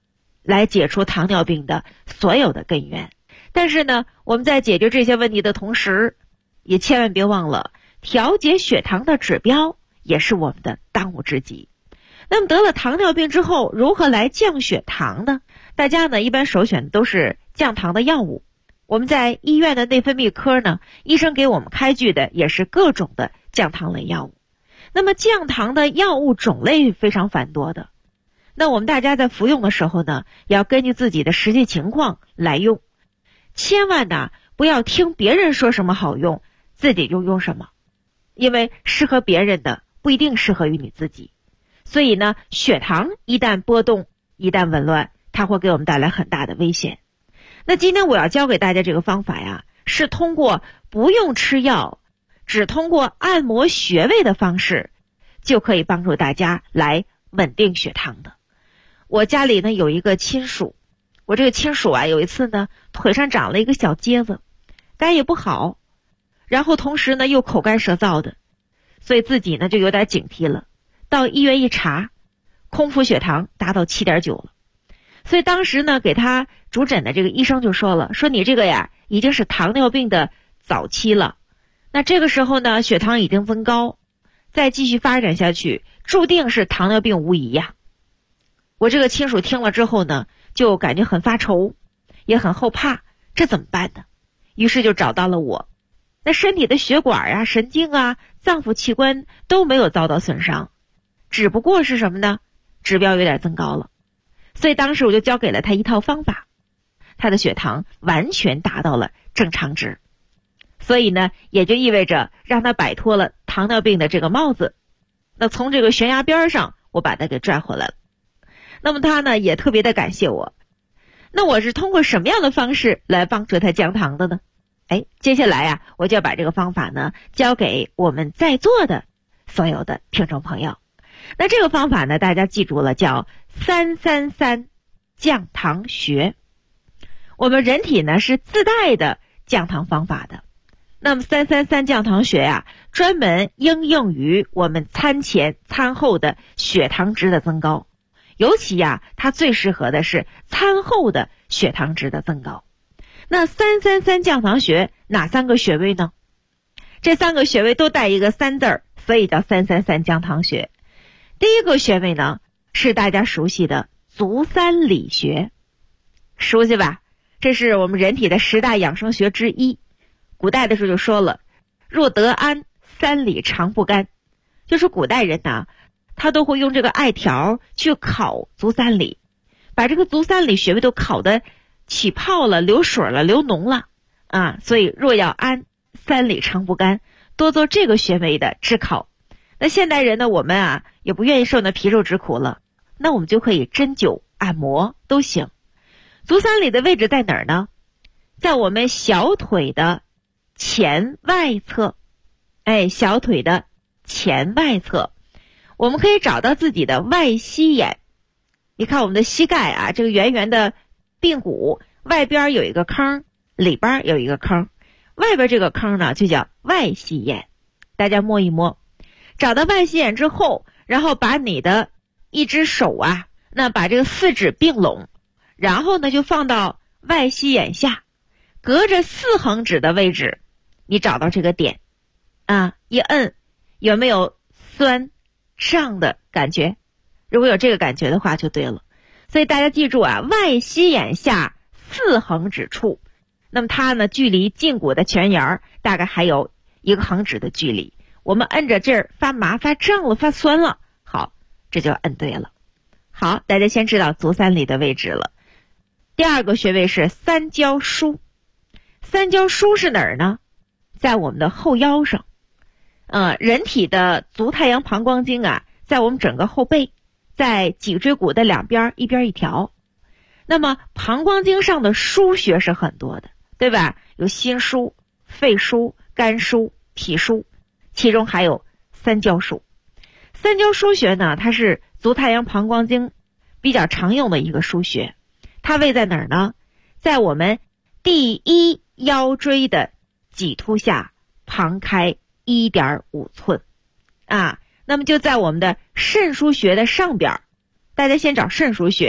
来解除糖尿病的所有的根源。但是呢，我们在解决这些问题的同时，也千万别忘了调节血糖的指标也是我们的当务之急。那么得了糖尿病之后，如何来降血糖呢？大家呢一般首选的都是降糖的药物。我们在医院的内分泌科呢，医生给我们开具的也是各种的降糖类药物。那么降糖的药物种类非常繁多的，那我们大家在服用的时候呢，要根据自己的实际情况来用，千万呢不要听别人说什么好用，自己就用什么，因为适合别人的不一定适合于你自己。所以呢，血糖一旦波动，一旦紊乱，它会给我们带来很大的危险。那今天我要教给大家这个方法呀，是通过不用吃药，只通过按摩穴位的方式，就可以帮助大家来稳定血糖的。我家里呢有一个亲属，我这个亲属啊，有一次呢腿上长了一个小疖子，肝也不好，然后同时呢又口干舌燥的，所以自己呢就有点警惕了。到医院一查，空腹血糖达到 7.9 了。所以当时呢给他主诊的这个医生就说了，说你这个呀已经是糖尿病的早期了，那这个时候呢血糖已经增高，再继续发展下去注定是糖尿病无疑呀。我这个亲属听了之后呢，就感觉很发愁，也很后怕，这怎么办呢？于是就找到了我。那身体的血管啊、神经啊、脏腑器官都没有遭到损伤，只不过是什么呢？指标有点增高了。所以当时我就教给了他一套方法，他的血糖完全达到了正常值。所以呢，也就意味着让他摆脱了糖尿病的这个帽子。那从这个悬崖边上，我把他给拽回来了。那么他呢，也特别的感谢我。那我是通过什么样的方式来帮助他降糖的呢？接下来啊，我就要把这个方法呢，教给我们在座的所有的听众朋友。那这个方法呢，大家记住了，叫333降糖穴。我们人体呢是自带的降糖方法的。那么333降糖穴呀，专门应用于我们餐前餐后的血糖值的增高，尤其呀，它最适合的是餐后的血糖值的增高。那333降糖穴哪3个穴位呢？这3个穴位都带一个3字儿，所以叫333降糖穴。第一个穴位呢，是大家熟悉的足三里穴，熟悉吧？这是我们人体的10大养生穴之一。古代的时候就说了，若得安，3里常不干。就是古代人呢，他都会用这个艾条去烤足三里，把这个足三里穴位都烤得起泡了、流水了、流脓了啊！所以若要安，3里常不干，多做这个穴位的炙烤。那现代人呢，我们啊也不愿意受那皮肉之苦了，那我们就可以针灸、按摩都行。足三里的位置在哪儿呢？在我们小腿的前外侧，小腿的前外侧，我们可以找到自己的外膝眼。你看我们的膝盖啊，这个圆圆的髌骨外边有一个坑，里边有一个坑，外边这个坑呢就叫外膝眼。大家摸一摸，找到外膝眼之后，然后把你的一只手啊，那把这个4指并拢，然后呢就放到外膝眼下，隔着4横指的位置，你找到这个点啊，一摁，有没有酸胀的感觉？如果有这个感觉的话就对了。所以大家记住啊，外膝眼下4横指处，那么它呢距离胫骨的前沿大概还有1个横指的距离。我们摁着这儿发麻、发胀了、发酸了，好，这就摁对了。好，大家先知道足三里的位置了。第二个穴位是三焦腧。三焦腧是哪儿呢？在我们的后腰上。人体的足太阳膀胱经啊，在我们整个后背，在脊椎骨的两边，一边一条。那么膀胱经上的腧穴是很多的，对吧？有心腧、肺腧、肝腧、脾腧，其中还有三焦腧。三焦腧穴呢，它是足太阳膀胱经比较常用的一个腧穴。它位在哪儿呢？在我们第1腰椎的棘突下旁开 1.5 寸啊。那么就在我们的肾腧穴的上边，大家先找肾腧穴。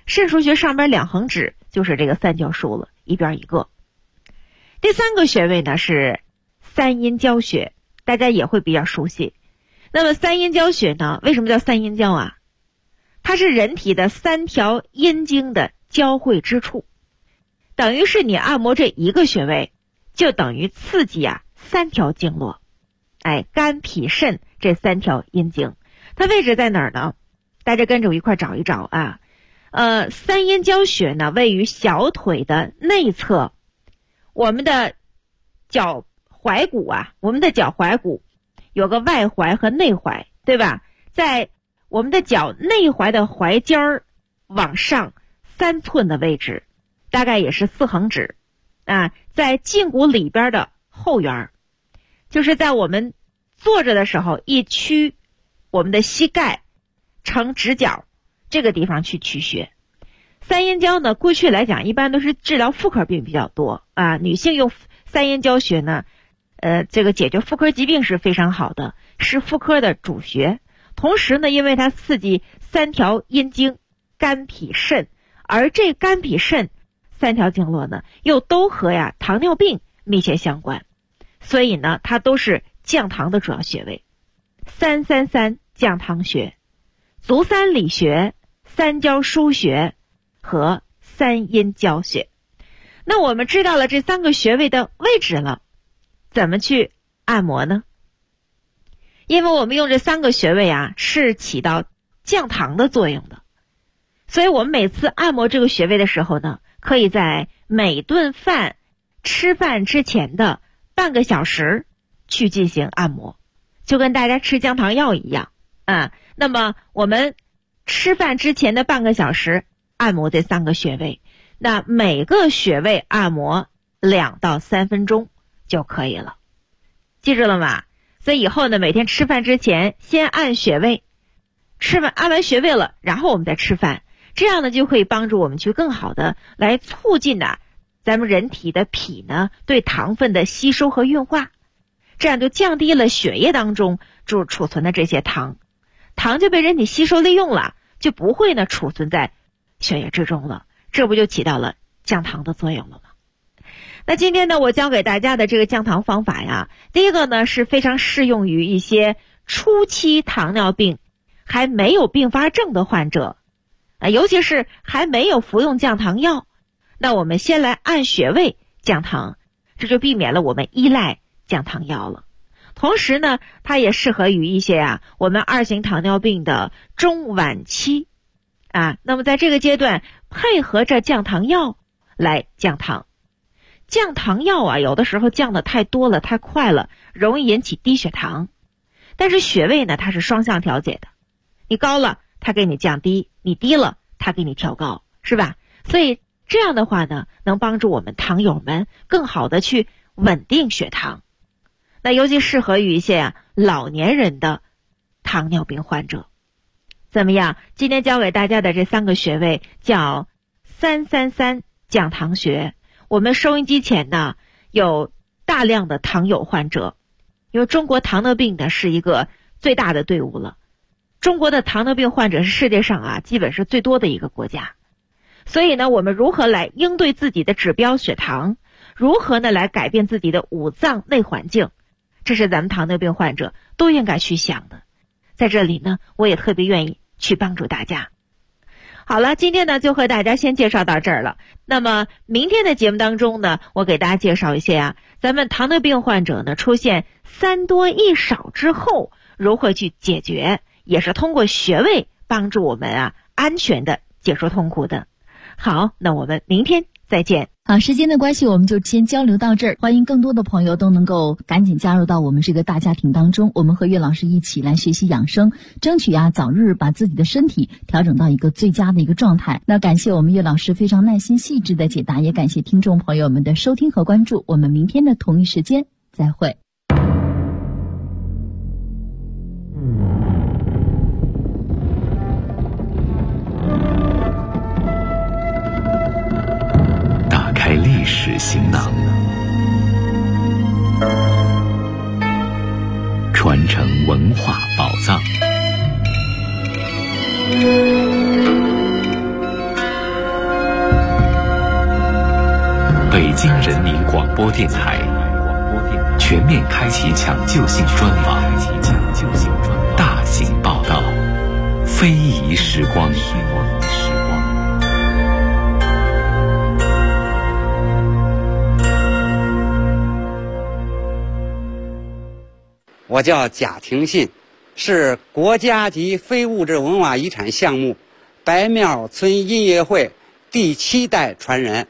肾腧穴上边2横指就是这个三焦腧了，一边一个。第3个穴位呢是三阴交穴，大家也会比较熟悉。那么三阴交穴呢，为什么叫三阴交啊？它是人体的3条阴经的交汇之处，等于是你按摩这一个穴位，就等于刺激3条经络，肝脾肾这3条阴经。它位置在哪儿呢？大家跟着我一块找一找啊。三阴交穴呢位于小腿的内侧，我们的脚踝骨我们的脚踝骨有个外踝和内踝，对吧？在我们的脚内踝的踝尖儿往上3寸的位置，大概也是4横指在胫骨里边的后缘，就是在我们坐着的时候一屈我们的膝盖成直角这个地方去取穴。三阴交呢，过去来讲一般都是治疗妇科病比较多女性用三阴交穴呢这个解决妇科疾病是非常好的，是妇科的主穴。同时呢，因为它刺激3条阴经肝脾肾，而这肝脾肾3条经络呢又都和糖尿病密切相关，所以呢它都是降糖的主要穴位。333降糖穴、足三里穴、三焦腧穴和三阴交穴。那我们知道了这3个穴位的位置了，怎么去按摩呢？因为我们用这3个穴位是起到降糖的作用的，所以我们每次按摩这个穴位的时候呢，可以在每顿饭吃饭之前的半个小时去进行按摩，就跟大家吃降糖药一样那么我们吃饭之前的半个小时按摩这3个穴位，那每个穴位按摩2到3分钟就可以了，记住了吗？所以以后呢，每天吃饭之前先按穴位，按完穴位了，然后我们再吃饭，这样呢就可以帮助我们去更好的来促进咱们人体的脾呢对糖分的吸收和运化，这样就降低了血液当中储存的这些糖就被人体吸收利用了，就不会呢储存在血液之中了，这不就起到了降糖的作用了吗？那今天呢，我教给大家的这个降糖方法第一个呢是非常适用于一些初期糖尿病还没有并发症的患者尤其是还没有服用降糖药，那我们先来按穴位降糖，这就避免了我们依赖降糖药了。同时呢，它也适合于一些我们2型糖尿病的中晚期那么在这个阶段配合着降糖药来降糖。降糖药有的时候降的太多了太快了，容易引起低血糖，但是穴位呢它是双向调节的，你高了它给你降低，你低了它给你调高，是吧？所以这样的话呢，能帮助我们糖友们更好的去稳定血糖。那尤其适合于一些老年人的糖尿病患者。怎么样？今天教给大家的这3个穴位叫333降糖穴。我们收音机前呢有大量的糖友患者，因为中国糖尿病呢是一个最大的队伍了，中国的糖尿病患者是世界上基本是最多的一个国家，所以呢我们如何来应对自己的指标血糖，如何呢来改变自己的五脏内环境，这是咱们糖尿病患者都应该去想的。在这里呢我也特别愿意去帮助大家。好了，今天呢就和大家先介绍到这儿了。那么明天的节目当中呢，我给大家介绍一些咱们糖尿病患者呢出现3多1少之后如何去解决，也是通过穴位帮助我们安全的解除痛苦的。好，那我们明天再见。 好，时间的关系我们就先交流到这儿，欢迎更多的朋友都能够赶紧加入到我们这个大家庭当中，我们和岳老师一起来学习养生，争取早日把自己的身体调整到一个最佳的一个状态。那感谢我们岳老师非常耐心细致的解答，也感谢听众朋友们的收听和关注，我们明天的同一时间再会。 历史行囊，传承文化宝藏。 人民广播电台全面开启抢救性专访，大型报道，非遗时光。 我叫贾廷信，是国家级非物质文化遗产项目白庙村音乐会第7代传人。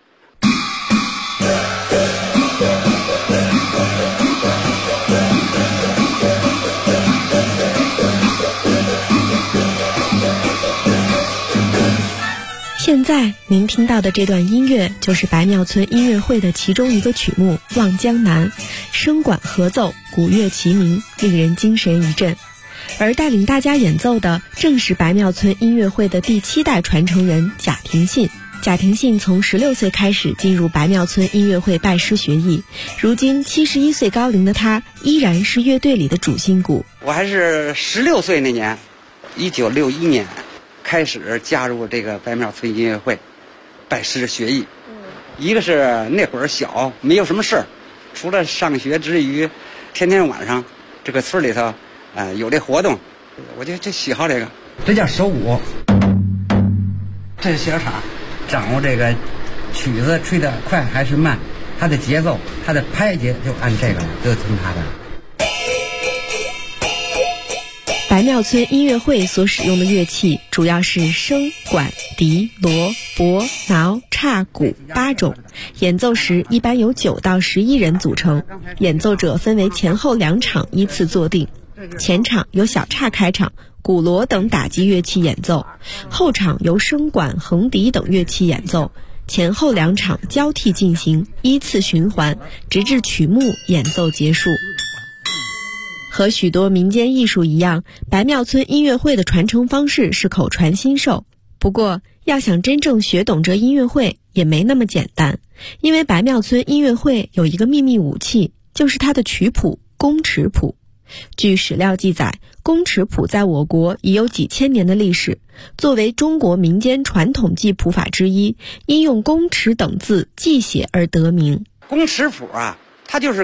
现在您听到的这段音乐就是白庙村音乐会的其中一个曲目《望江南》，声管合奏，鼓乐齐鸣，令人精神一振。而带领大家演奏的正是白庙村音乐会的第7代传承人贾廷信。贾廷信从16岁开始进入白庙村音乐会拜师学艺，如今71岁高龄的他依然是乐队里的主心骨。 我还是16岁那年，1961年开始加入这个白庙村音乐会，拜师学艺。一个是那会儿小，没有什么事儿，除了上学之余，天天晚上这个村里头，有这活动，我就喜好这个。这叫手鼓，这是小叉，掌握这个曲子吹得快还是慢，它的节奏，它的拍节就按这个，就听它的。 白庙村音乐会所使用的乐器主要是笙、管、笛、锣、钹、挠、叉、鼓8种，演奏时一般由9到11人组成，演奏者分为前后2场依次坐定，前场由小叉开场，鼓锣等打击乐器演奏，后场由笙管、横笛等乐器演奏，前后2场交替进行，依次循环，直至曲目演奏结束。和许多民间艺术一样，白庙村音乐会的传承方式是口传心授。不过，要想真正学懂这音乐会也没那么简单，因为白庙村音乐会有一个秘密武器，就是它的曲谱宫尺谱。据史料记载，宫尺谱在我国已有几千年的历史，作为中国民间传统记谱法之一，因用宫尺等字记写而得名。 宫尺谱啊，它就是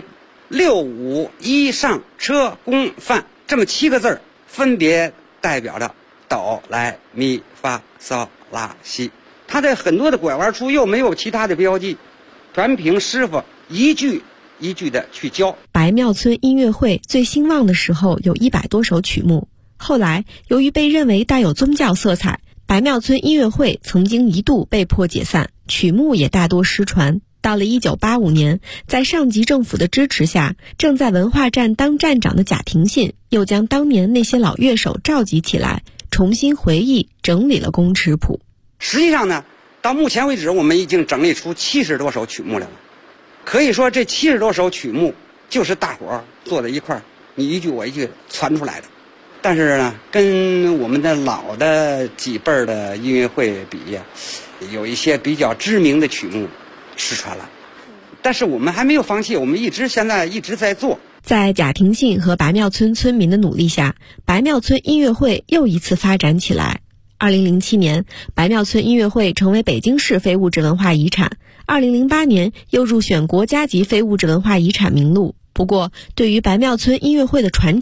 6、5、1上车宫范这么7个字，分别代表着哆来咪发嗦拉西。它的很多的拐弯处又没有其他的标记，全凭师傅一句一句的去教。 白庙村音乐会最兴旺的时候有100多首曲目，后来由于被认为带有宗教色彩，白庙村音乐会曾经一度被迫解散，曲目也大多失传。到了1985年，在上级政府的支持下，正在文化站当站长的贾廷信又将当年那些老乐手召集起来，重新回忆整理了宫尺谱。 实际上呢，到目前为止我们已经整理出70多首曲目来了。可以说这70多首曲目就是大伙儿坐在一块儿，你一句我一句传出来的。但是呢，跟我们的老的几辈儿的音乐会比呀，有一些比较知名的曲目失传了，但是我们还没有放弃，我们现在一直在做。 在贾廷信和白庙村村民的努力下，白庙村音乐会又一次发展起来。2007年，白庙村音乐会成为北京市非物质文化遗产，2008年又入选国家级非物质文化遗产名录。不过，对于白庙村音乐会的传